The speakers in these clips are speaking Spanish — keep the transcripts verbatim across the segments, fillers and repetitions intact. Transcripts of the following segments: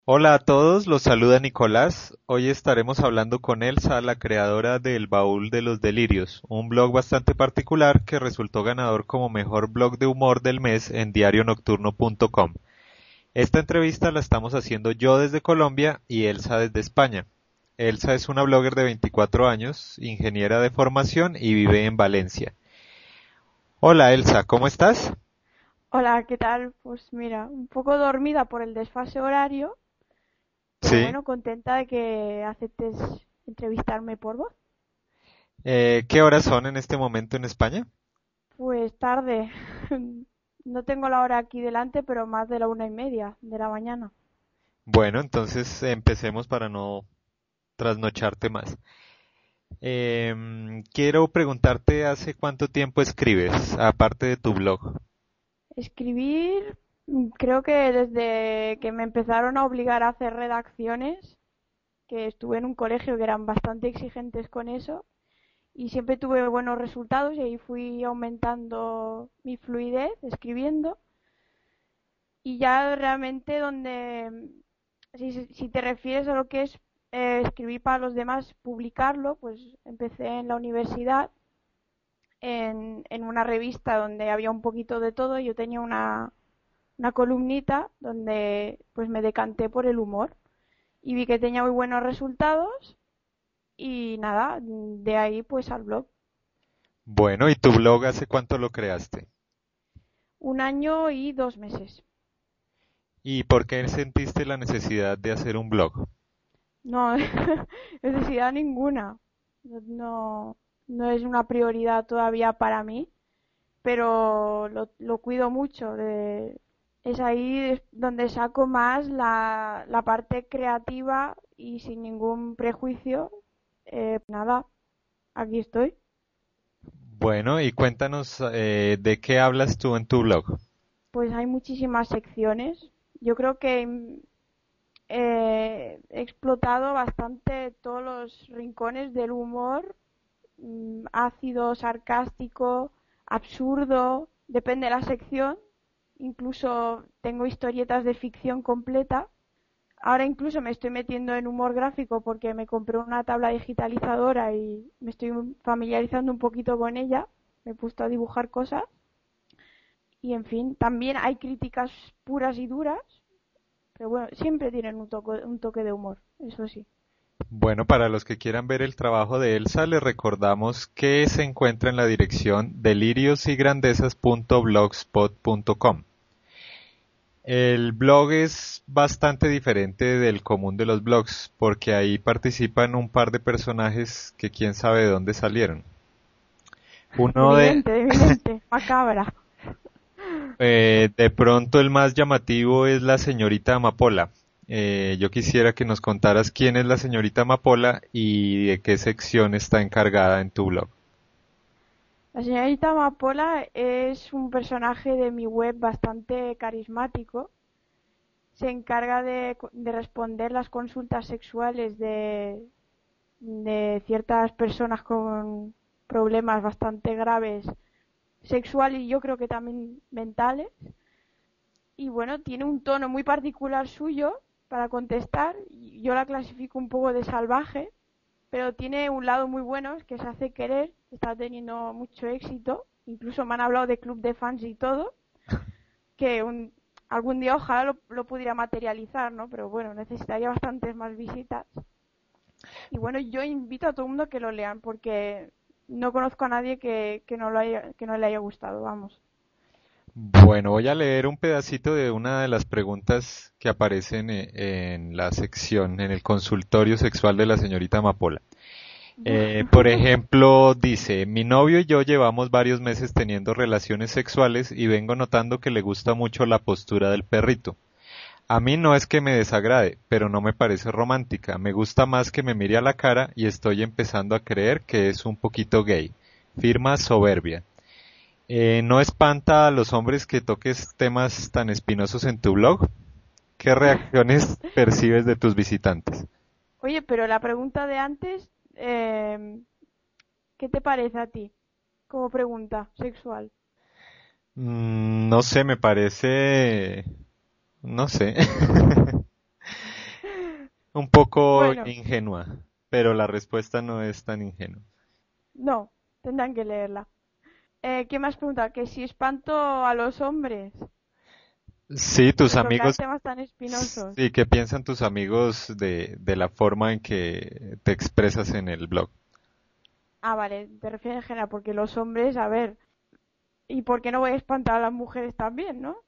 Hola a todos, los saluda Nicolás. Hoy estaremos hablando con Elsa, la creadora del Baúl de los Delirios, un blog bastante particular que resultó ganador como mejor blog de humor del mes en diario nocturno punto com. Esta entrevista la estamos haciendo yo desde Colombia y Elsa desde España. Elsa es una blogger de veinticuatro años, ingeniera de formación y vive en Valencia. Hola Elsa, ¿cómo estás? Hola, ¿qué tal? Pues mira, un poco dormida por el desfase horario, pero Sí. bueno, contenta de que aceptes entrevistarme por voz. Eh, ¿qué horas son en este momento en España? Pues tarde, no tengo la hora aquí delante, pero más de la una y media de la mañana. Bueno, entonces empecemos para no trasnocharte más. Em, quiero preguntarte, ¿hace cuánto tiempo escribes, aparte de tu blog? Escribir, mm, creo que desde que me empezaron a obligar a hacer redacciones, que estuve en un colegio que eran bastante exigentes con eso, y siempre tuve buenos resultados y ahí fui aumentando mi fluidez escribiendo. Y ya realmente donde, si, si te refieres a lo que es eh, escribir para los demás, publicarlo, pues empecé en la universidad en, en una revista donde había un poquito de todo. Yo tenía una, una columnita donde pues me decanté por el humor y vi que tenía muy buenos resultados y nada, de ahí pues al blog. Bueno, ¿y tu blog hace cuánto lo creaste? Un año y dos meses. ¿Y por qué sentiste la necesidad de hacer un blog? No, necesidad ninguna. No, no es una prioridad todavía para mí, pero lo, lo cuido mucho. de- es ahí donde saco más la, la parte creativa y sin ningún prejuicio. Eh, nada, aquí estoy. Bueno, y cuéntanos eh, de qué hablas tú en tu blog. Pues hay muchísimas secciones. Yo creo que mm, eh, he explotado bastante todos los rincones del humor, mm, ácido, sarcástico, absurdo, depende de la sección. Incluso tengo historietas de ficción completa. Ahora incluso me estoy metiendo en humor gráfico porque me compré una tabla digitalizadora y me estoy familiarizando un poquito con ella. Me he puesto a dibujar cosas. Y en fin, también hay críticas puras y duras, pero bueno, siempre tienen un toque, un toque de humor, eso sí. Bueno, para los que quieran ver el trabajo de Elsa, les recordamos que se encuentra en la dirección deliriosygrandezas punto blogspot punto com. El blog es bastante diferente del común de los blogs, porque ahí participan un par de personajes que quién sabe de dónde salieron. Uno de, Evidente, evidente, macabra. eh, de pronto el más llamativo es la señorita Amapola. Eh, yo quisiera que nos contaras quién es la señorita Amapola y de qué sección está encargada en tu blog. La señorita Amapola es un personaje de mi web bastante carismático. Se encarga de, de responder las consultas sexuales de, de ciertas personas con problemas bastante graves sexuales y yo creo que también mentales. Y bueno, tiene un tono muy particular suyo para contestar. Yo la clasifico un poco de salvaje, pero tiene un lado muy bueno, es que se hace querer, está teniendo mucho éxito. Incluso me han hablado de club de fans y todo, que un, algún día ojalá lo, lo pudiera materializar, ¿no? Pero bueno, necesitaría bastantes más visitas. Y bueno, yo invito a todo el mundo a que lo lean, porque no conozco a nadie que, que, no, lo haya, que no le haya gustado, vamos. Bueno, voy a leer un pedacito de una de las preguntas que aparecen e- en la sección, en el consultorio sexual de la señorita Amapola. Eh, por ejemplo, dice, mi novio y yo llevamos varios meses teniendo relaciones sexuales y vengo notando que le gusta mucho la postura del perrito. A mí no es que me desagrade, pero no me parece romántica. Me gusta más que me mire a la cara y estoy empezando a creer que es un poquito gay. Firma Soberbia. Eh, ¿no espanta a los hombres que toques temas tan espinosos en tu blog? ¿Qué reacciones percibes de tus visitantes? Oye, pero la pregunta de antes, eh, ¿qué te parece a ti? Como pregunta sexual. Mm, no sé, me parece... no sé. un poco Bueno, ingenua, pero la respuesta no es tan ingenua. no, tendrán que leerla. Eh, ¿qué más pregunta? Que si espanto a los hombres Sí, tus por tocar amigos, temas tan espinosos. sí, ¿qué piensan tus amigos de, de la forma en que te expresas en el blog? Ah, vale, te refieres en general, porque los hombres, a ver, ¿y por qué no voy a espantar a las mujeres también, no?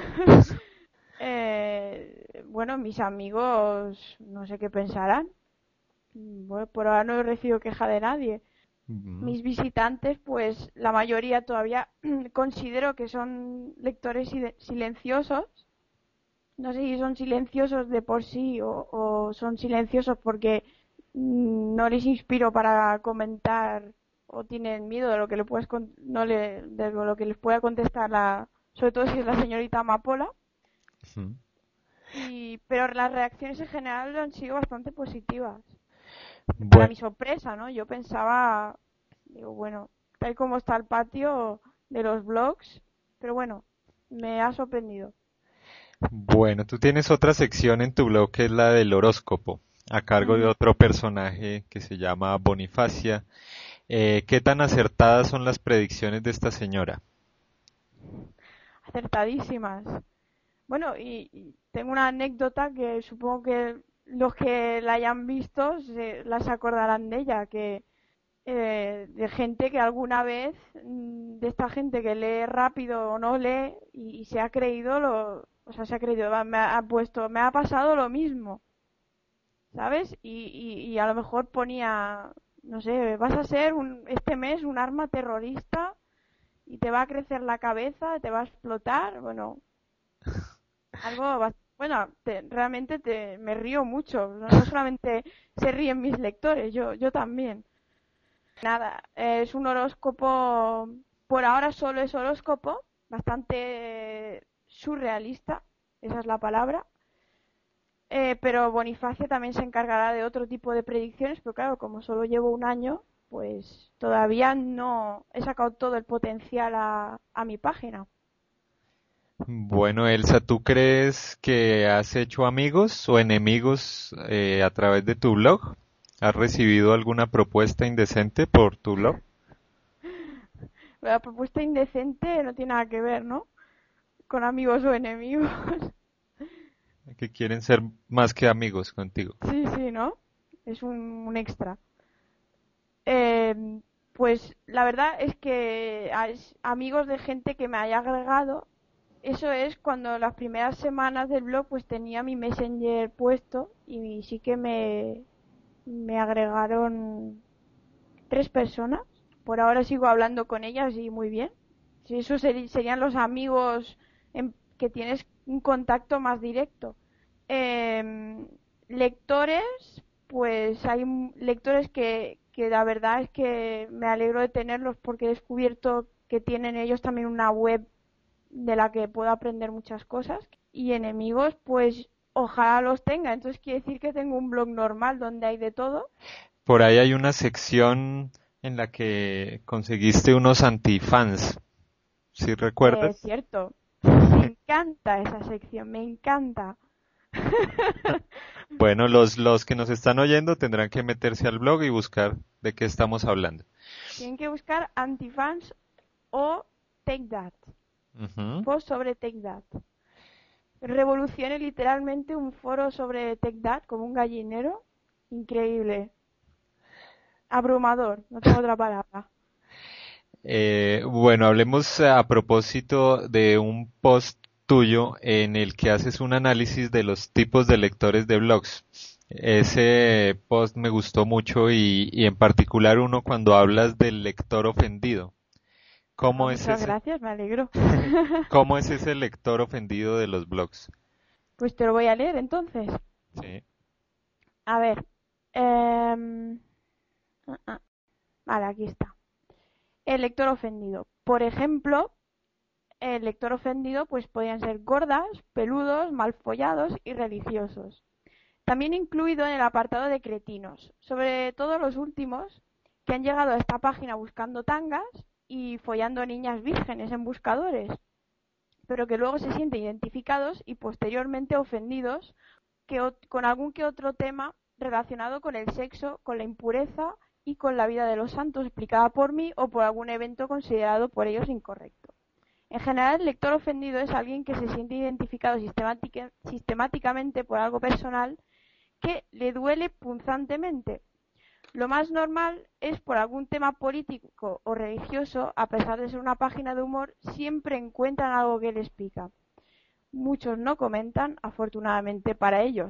Eh, bueno, mis amigos, no sé qué pensarán. Bueno, por ahora no he recibido queja de nadie. Mm. Mis visitantes, pues la mayoría todavía considero que son lectores sil- silenciosos. No sé si son silenciosos de por sí o, o son silenciosos porque mm, no les inspiro para comentar o tienen miedo de lo que le puedes con- no le, de lo que les pueda contestar la, sobre todo si es la señorita Amapola. Ujú. Y, pero las reacciones en general han sido bastante positivas. Para Bueno, mi sorpresa, ¿no? Yo pensaba, digo, bueno, tal como está el patio de los blogs, pero bueno, me ha sorprendido. bueno, tú tienes otra sección en tu blog que es la del horóscopo, a cargo de Ujú. otro personaje que se llama Bonifacia. Eh, ¿qué tan acertadas son las predicciones de esta señora? Acertadísimas. Bueno, y, y tengo una anécdota que supongo que los que la hayan visto se las acordarán de ella, que eh, de gente que alguna vez, mm, de esta gente que lee rápido o no lee y, y se ha creído lo, o sea, se ha creído, va, me ha, ha puesto, me ha pasado lo mismo, ¿sabes? Y, y, y a lo mejor ponía, no sé, vas a ser un, este mes un arma terrorista y te va a crecer la cabeza, te va a explotar, bueno, algo, bas- bueno, te- realmente te, me río mucho, no, no solamente se ríen mis lectores, yo, yo también. Nada, es un horóscopo, por ahora solo es horóscopo, bastante surrealista, esa es la palabra. Eh, pero Bonifacio también se encargará de otro tipo de predicciones, pero claro, como solo llevo un año, pues todavía no he sacado todo el potencial a, a mi página. Bueno, Elsa, ¿tú crees que has hecho amigos o enemigos eh, a través de tu blog? ¿Has recibido alguna propuesta indecente por tu blog? La propuesta indecente no tiene nada que ver, ¿no? Con amigos o enemigos. Que quieren ser más que amigos contigo. Sí, sí, ¿no? Es un, un extra. Eh, pues la verdad es que a- es- amigos de gente que me haya agregado, eso es cuando las primeras semanas del blog pues tenía mi Messenger puesto y sí que me, me agregaron tres personas. Por ahora sigo hablando con ellas y muy bien. Sí, esos seri- serían los amigos en- que tienes un contacto más directo. Em, lectores, pues hay m- lectores que, que la verdad es que me alegro de tenerlos porque he descubierto que tienen ellos también una web de la que puedo aprender muchas cosas. Y enemigos, pues ojalá los tenga. Entonces quiere decir que tengo un blog normal donde hay de todo. Por ahí hay una sección en la que conseguiste unos antifans, ¿sí Eh, recuerdas? cierto. Me encanta esa sección, me encanta. Bueno, los, los que nos están oyendo tendrán que meterse al blog y buscar de qué estamos hablando. Tienen que buscar antifans o Take That. Ujú. Post sobre Take That. Revolucione literalmente un foro sobre Take That como un gallinero. Increíble. Abrumador, no tengo otra palabra. Eh, bueno, hablemos a propósito de un post tuyo en el que haces un análisis de los tipos de lectores de blogs. Ese post me gustó mucho y, y en particular uno cuando hablas del lector ofendido. Ah, ¿Cómo es muchas ese, gracias, me alegro. cómo es ese lector ofendido de los blogs? Pues te lo voy a leer entonces. Sí. A ver. em, ah, ah, Vale, aquí está. El lector ofendido. Por ejemplo, el lector ofendido pues podían ser gordas, peludos, mal follados y religiosos. También incluido en el apartado de cretinos, sobre todo los últimos que han llegado a esta página buscando tangas y follando niñas vírgenes en buscadores, pero que luego se sienten identificados y posteriormente ofendidos que con algún que otro tema relacionado con el sexo, con la impureza y con la vida de los santos explicada por mí o por algún evento considerado por ellos incorrecto. En general, el lector ofendido es alguien que se siente identificado sistemática, sistemáticamente por algo personal que le duele punzantemente. Lo más normal es por algún tema político o religioso, a pesar de ser una página de humor, siempre encuentran algo que les pica. Muchos no comentan, afortunadamente para ellos.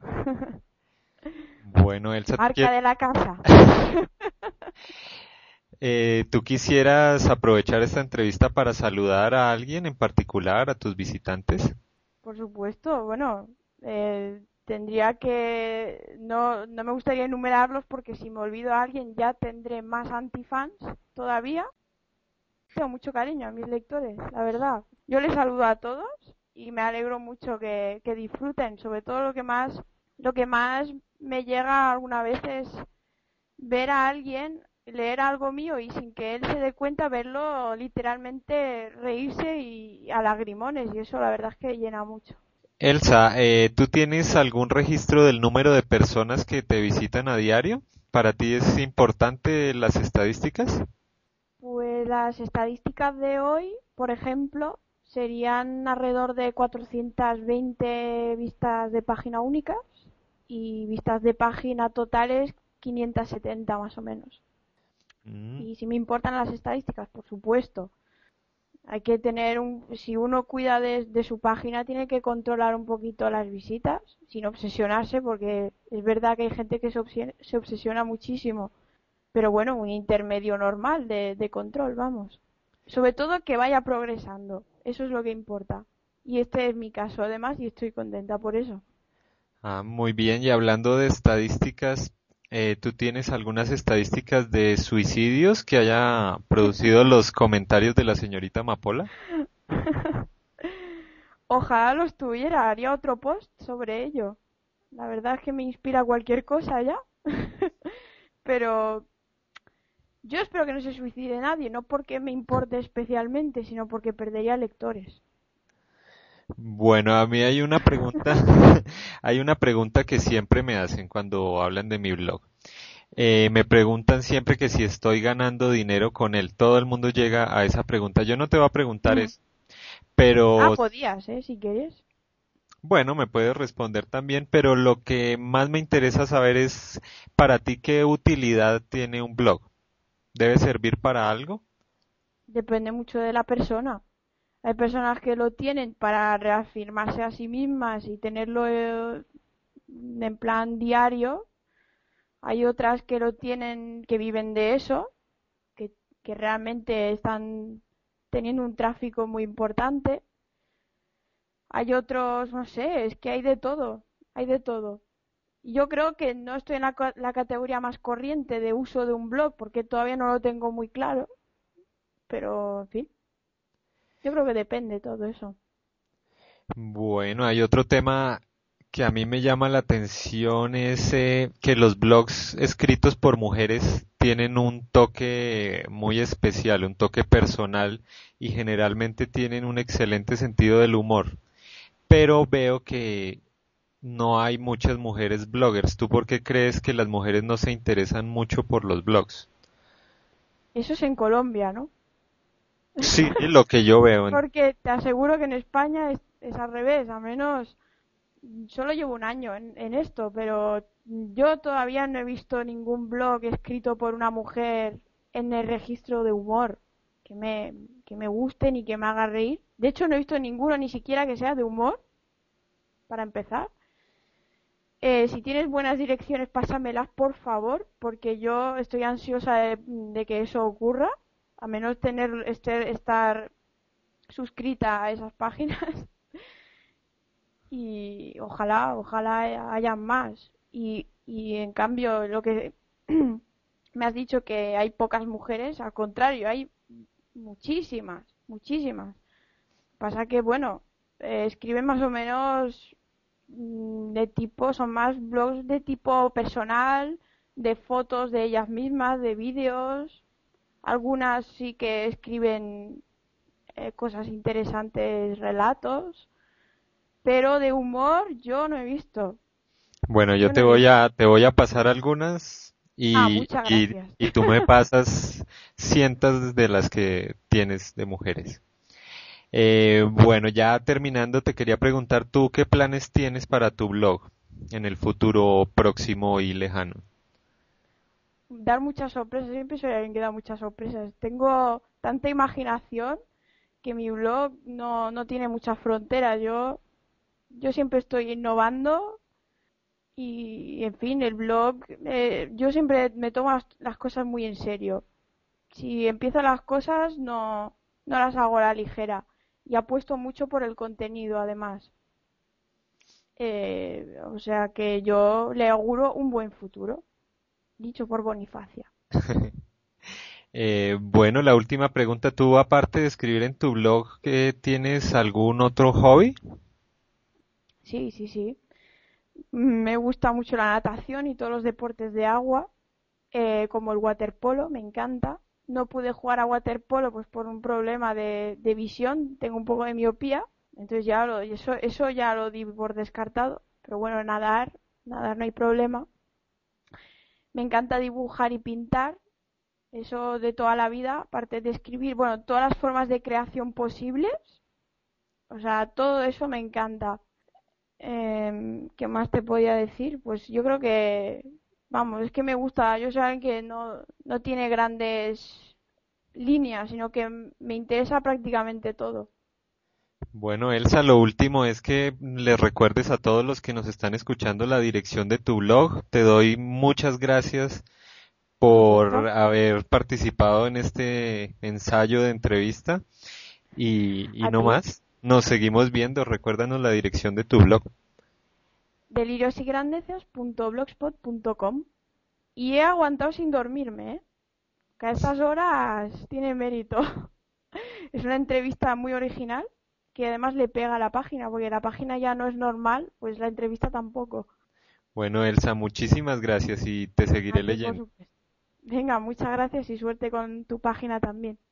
Bueno, Elsa, ¿tú, Marca quier- de la casa. eh, ¿tú quisieras aprovechar esta entrevista para saludar a alguien en particular, a tus visitantes? Por supuesto, bueno, eh, tendría que... No, no me gustaría enumerarlos porque si me olvido a alguien ya tendré más antifans todavía. Tengo mucho cariño a mis lectores, la verdad. Yo les saludo a todos y me alegro mucho que, que disfruten. Sobre todo lo que más, lo que más me llega alguna vez es ver a alguien leer algo mío y sin que él se dé cuenta verlo literalmente reírse y a lagrimones y eso la verdad es que llena mucho. Elsa, eh, ¿tú tienes algún registro del número de personas que te visitan a diario? ¿Para ti es importante las estadísticas? Pues las estadísticas de hoy, por ejemplo, serían alrededor de cuatrocientas veinte vistas de página únicas y vistas de página totales quinientas setenta más o menos. Mm. Y si me importan las estadísticas, por supuesto. Hay que tener un, si uno cuida de, de su página, tiene que controlar un poquito las visitas, sin obsesionarse, porque es verdad que hay gente que se, obsesiona, se obsesiona muchísimo. Pero bueno, un intermedio normal de, de control, vamos. Sobre todo que vaya progresando. Eso es lo que importa. Y este es mi caso, además, y estoy contenta por eso. Ah, muy bien. Y hablando de estadísticas, eh, ¿tú tienes algunas estadísticas de suicidios que haya producido los comentarios de la señorita Amapola? Ojalá los tuviera, haría otro post sobre ello. La verdad es que me inspira cualquier cosa ya. Pero yo espero que no se suicide nadie, no porque me importe especialmente, sino porque perdería lectores. Bueno, a mí hay una pregunta, hay una pregunta que siempre me hacen cuando hablan de mi blog. Eh, me preguntan siempre que si estoy ganando dinero con él. Todo el mundo llega a esa pregunta. Yo no te voy a preguntar Mm. eso, Ah, pero podías, ¿eh? Si quieres. bueno, me puedes responder también, pero lo que más me interesa saber es para ti qué utilidad tiene un blog. ¿Debe servir para algo? Depende mucho de la persona. Hay personas que lo tienen para reafirmarse a sí mismas y tenerlo eh, en plan diario. Hay otras que lo tienen, que viven de eso, que, que realmente están teniendo un tráfico muy importante. Hay otros, no sé, es que hay de todo, hay de todo. Yo creo que no estoy en la, la categoría más corriente de uso de un blog porque todavía no lo tengo muy claro, pero en fin, yo creo que depende todo eso. Bueno, hay otro tema que a mí me llama la atención, es eh, que los blogs escritos por mujeres tienen un toque muy especial, un toque personal y generalmente tienen un excelente sentido del humor. Pero veo que no hay muchas mujeres bloggers. ¿Tú por qué crees que las mujeres no se interesan mucho por los blogs? Eso es en Colombia, ¿no? Sí, lo que yo veo. en- Porque te aseguro que en España es, es al revés, a menos solo llevo un año en, en esto, pero yo todavía no he visto ningún blog escrito por una mujer en el registro de humor que me, que me guste ni que me haga reír. De hecho, no he visto ninguno ni siquiera que sea de humor, para empezar. Eh, si tienes buenas direcciones, pásamelas, por favor, porque yo estoy ansiosa de, de que eso ocurra, a menos tener este, estar suscrita a esas páginas. Y ojalá, ojalá haya más. Y, y en cambio, lo que me has dicho que hay pocas mujeres, al contrario, hay muchísimas, muchísimas. Pasa que, bueno, eh, escriben más o menos mm, de tipo, son más blogs de tipo personal, de fotos de ellas mismas, de vídeos. Algunas sí que escriben eh, cosas interesantes, relatos. pero de humor yo no he visto. Bueno, yo Yo te no he voy visto. a, te voy a pasar algunas Ah, y, muchas y, gracias. y tú me pasas cientos de las que tienes de mujeres. Eh, bueno, ya terminando, te quería preguntar tú qué planes tienes para tu blog en el futuro próximo y lejano. Dar muchas sorpresas, siempre soy alguien que da muchas sorpresas. Tengo tanta imaginación que mi blog no, no tiene muchas fronteras. Yo, yo siempre estoy innovando y, en fin, el blog, eh, yo siempre me tomo las, las cosas muy en serio. Si empiezo las cosas, no, no las hago a la ligera. Y apuesto mucho por el contenido, además. Eh, o sea que yo le auguro un buen futuro, dicho por Bonifacia. Eh, bueno, la última pregunta, tú aparte de escribir en tu blog, ¿eh, ¿tienes algún otro hobby? Sí, sí, sí. Me gusta mucho la natación y todos los deportes de agua, eh, como el waterpolo, me encanta. No pude jugar a waterpolo pues por un problema de, de visión, tengo un poco de miopía, entonces ya lo, eso, eso ya lo di por descartado. Pero bueno, nadar, nadar no hay problema. Me encanta dibujar y pintar, eso de toda la vida, aparte de escribir, bueno, todas las formas de creación posibles, o sea, todo eso me encanta. Eh, ¿qué más te podía decir? Pues yo creo que, vamos, es que me gusta, yo soy alguien que no, no tiene grandes líneas, sino que m- me interesa prácticamente todo. Bueno, Elsa, lo último es que les recuerdes a todos los que nos están escuchando la dirección de tu blog. Te doy muchas gracias Por por supuesto, haber participado en este ensayo de entrevista y, y a no ti, más. Nos seguimos viendo. Recuérdanos la dirección de tu blog. deliriosygrandezas punto blogspot punto com. Y he aguantado sin dormirme, ¿eh? Que a estas horas tiene mérito. Es una entrevista muy original que además le pega a la página, porque la página ya no es normal, pues la entrevista tampoco. Bueno, Elsa, muchísimas gracias y te A seguiré ti, por leyendo. supuesto. Venga, muchas gracias y suerte con tu página también.